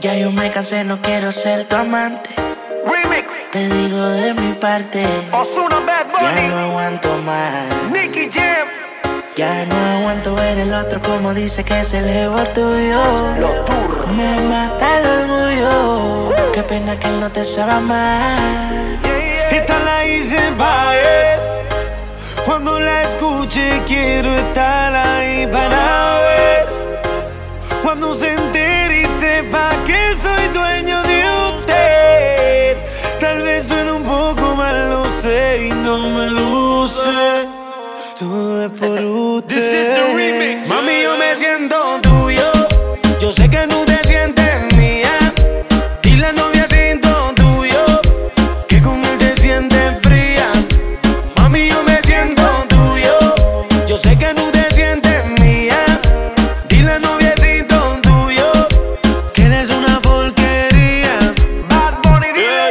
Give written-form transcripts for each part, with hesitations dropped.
Ya yo me cansé, no quiero ser tu amante. Remix. Te digo de mi parte, Ozuna, Bad ya Bunny. no aguanto más. Nicky Jam. Ya no aguanto ver el otro como dice que es el jevo tuyo. Los turros. Me mata el orgullo. Qué pena que él no te sabe amar. Esta la hice pa' él. Cuando la escuche quiero estar ahí para ver. Cuando se entere y sepa que soy dueño de usted. Tal vez suene un poco mal, lo sé y no me luce. Todo es por usted. This is the remix. Mami, yo me siento tuyo. Yo sé que tú te sientes mía. Y la novia siento tuyo. Que con él te sientes fría. Mami, yo me siento tuyo. Yo sé que tú te sientes mía. Dile al noviecito tuyo que eres una porquería. Bad Bunny.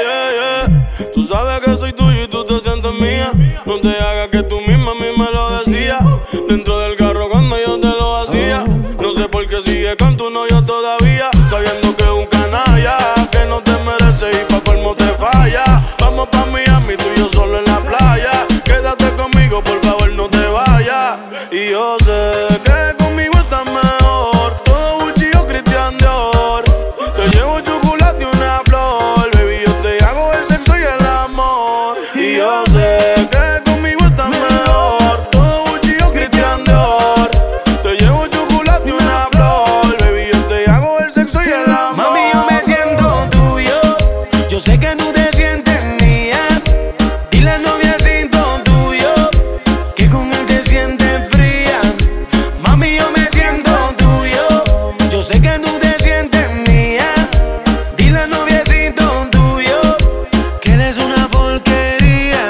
Yeah. Tú sabes que soy tuyo y tú te sientes mía. No te hagas que tú misma a mí me lo decías. Dentro del carro cuando yo te lo hacía. No sé por qué sigue con tu novio todavía. Sabiendo que es un canalla, que no te merece y pa' colmo te falla. Vamos pa' Miami, tú y yo solo en la playa. Quédate conmigo, por favor no te vayas. Y yo sé que conmigo estás mejor. Todo Gucci o Christian Dior. Te llevo chocolate y una flor. Baby, yo te hago el sexo y el amor. Y yo sé que conmigo estás mejor. Todo Gucci o Christian Dior. Te llevo chocolate y una flor. Baby, yo te hago el sexo y el amor. Mami, yo me siento tuyo. Yo sé que tú te sientes mía. Y la novia siento tuyo. Que con él te sientes fría. Mami, yo me siento tuyo. Yo sé que tú te sientes mía. Dile al noviecito tuyo que eres una porquería.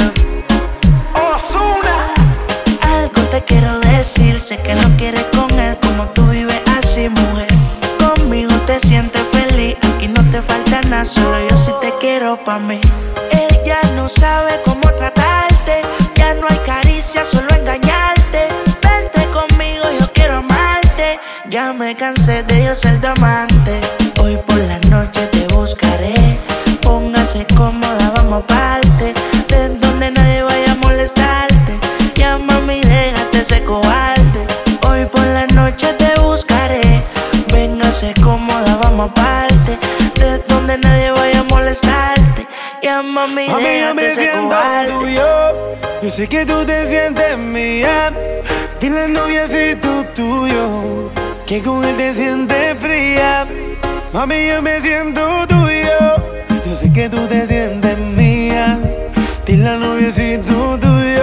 Ozuna. Algo te quiero decir, sé que no quieres con él como tú vives así, mujer. Conmigo te sientes feliz, aquí no te falta nada, solo yo sí te quiero pa' mí. Ella no sabe cómo tratarte, ya no hay caricia, solo engañarte. Vente conmigo, yo quiero amarte, ya me cansé de yo ser tu amante. Hoy por la noche te buscaré, póngase cómoda, vamos aparte, de donde nadie vaya a molestarte. Ya mami, déjate ese cobarde. Hoy por la noche te buscaré, véngase cómoda, vamos aparte, de donde nadie vaya a molestarte. Ya mami, Mami, yo déjate me ese siento cobarde. tuyo. Yo sé que tú te sientes mía. Dile al noviecito tuyo que con él te sientes fría. Mami, yo me siento tuyo. Yo sé que tú te sientes mía. Dile al noviecito tuyo